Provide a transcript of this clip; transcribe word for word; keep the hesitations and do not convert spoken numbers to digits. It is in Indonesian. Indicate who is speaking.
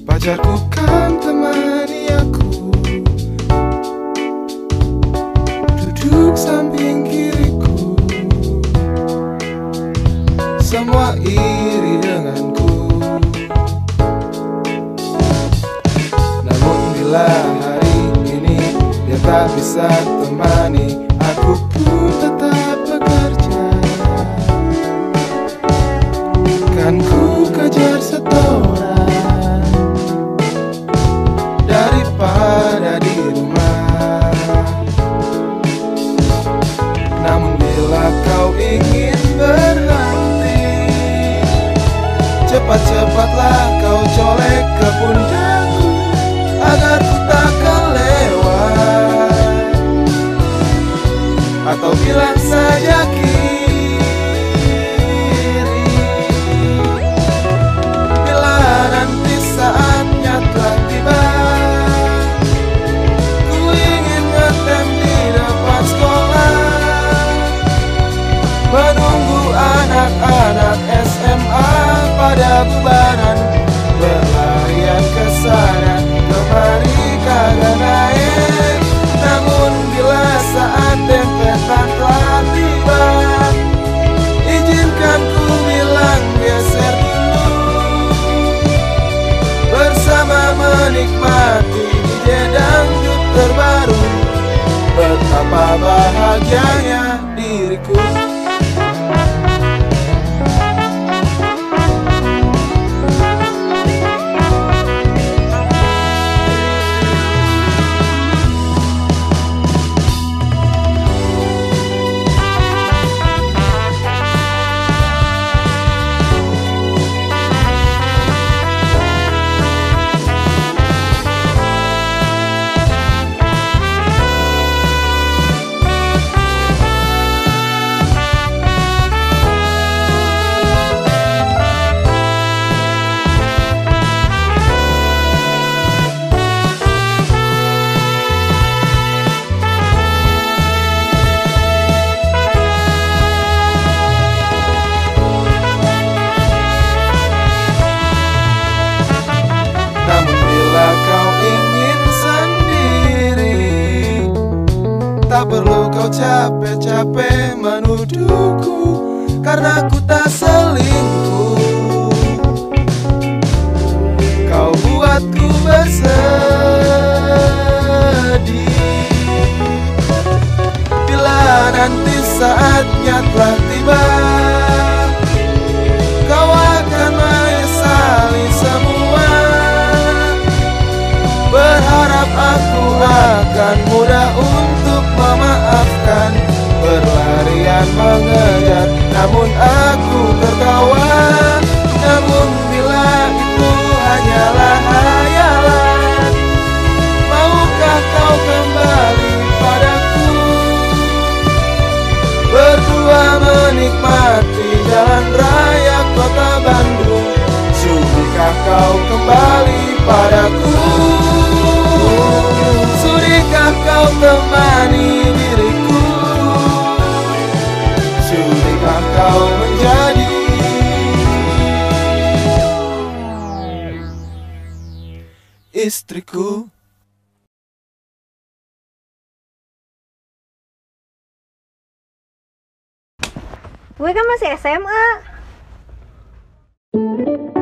Speaker 1: Pacarku kan temani aku, duduk samping kiriku. Semua iri denganku. Namun bila hari ini dia tak bisa temani, aku pun tetap bekerja. Kan ku kejar setoran daripada di rumah. Namun bila kau ingin berhenti, cepat-cepatlah kau colek ke pundakku, agar ku takkan lewat. Atau bilang saja kiri. Bila nanti saatnya telah tiba, ku ingin ngetem di depan sekolah, menunggu anak-anak S M A pada bubaran, berlarian ke sana kemari kagak naik. Namun bila saat dempetan telah tiba, izinkan ku bilang geser dulu, bersama menikmati D J dangdut terbaru. Betapa bahagianya diriku. Tak perlu kau capek-capek menuduhku, karena ku tak selingkuh. Kau buatku bersedih. Bila nanti saatnya telah tiba, kau akan menyesali semua. Berharap aku akan mudah untuk memaafkan, berlarian mengejar, namun aku tertawa. Namun bila itu hanyalah hayalan, maukah kau kembali padaku, berdua menikmati jalan raya kota Bandung? Sudikah kau kembali padaku? Sudikah kau temani diriku? Sudikah kau menjadi istriku?
Speaker 2: Gue kan masih S M A.